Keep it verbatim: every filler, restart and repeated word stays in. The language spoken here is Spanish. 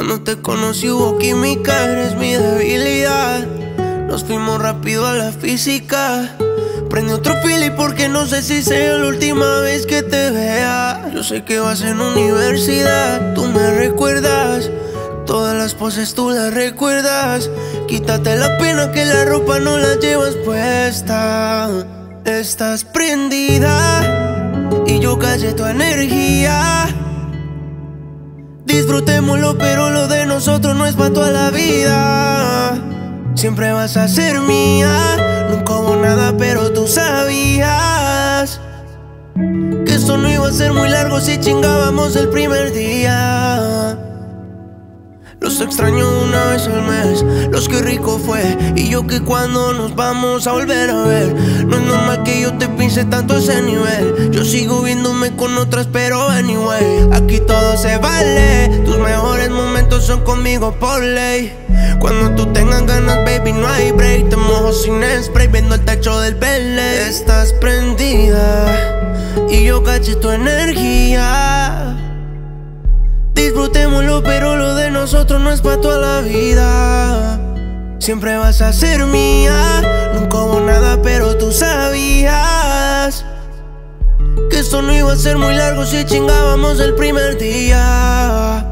Cuando te conocí hubo química, eres mi debilidad. Nos fuimos rápido a la física. Prende otro fili porque no sé si sea la última vez que te vea. Yo sé que vas en universidad, tú me recuerdas. Todas las poses tú las recuerdas. Quítate la pena que la ropa no la llevas puesta. Estás prendida y yo callé tu energía. Disfrutémoslo, pero lo de nosotros no es pa' toda la vida. Siempre vas a ser mía. Nunca hubo nada, pero tú sabías que esto no iba a ser muy largo si chingábamos el primer día. Los extraño una vez al mes, los que rico fue. Y yo que cuando nos vamos a volver a ver. No es normal que yo te piense tanto a ese nivel. Yo sigo viéndome con otras, pero anyway, aquí todo se vale. Tus mejores momentos son conmigo por ley. Cuando tú tengas ganas, baby, no hay break. Te mojo sin spray, viendo el techo del Bentley. Estás prendida y yo caché tu energía. Disfrutémoslo, pero lo de nosotros no es pa' toda la vida. Siempre vas a ser mía. Nunca hubo nada, pero tú sabías que esto no iba a ser muy largo si chingábamos el primer día.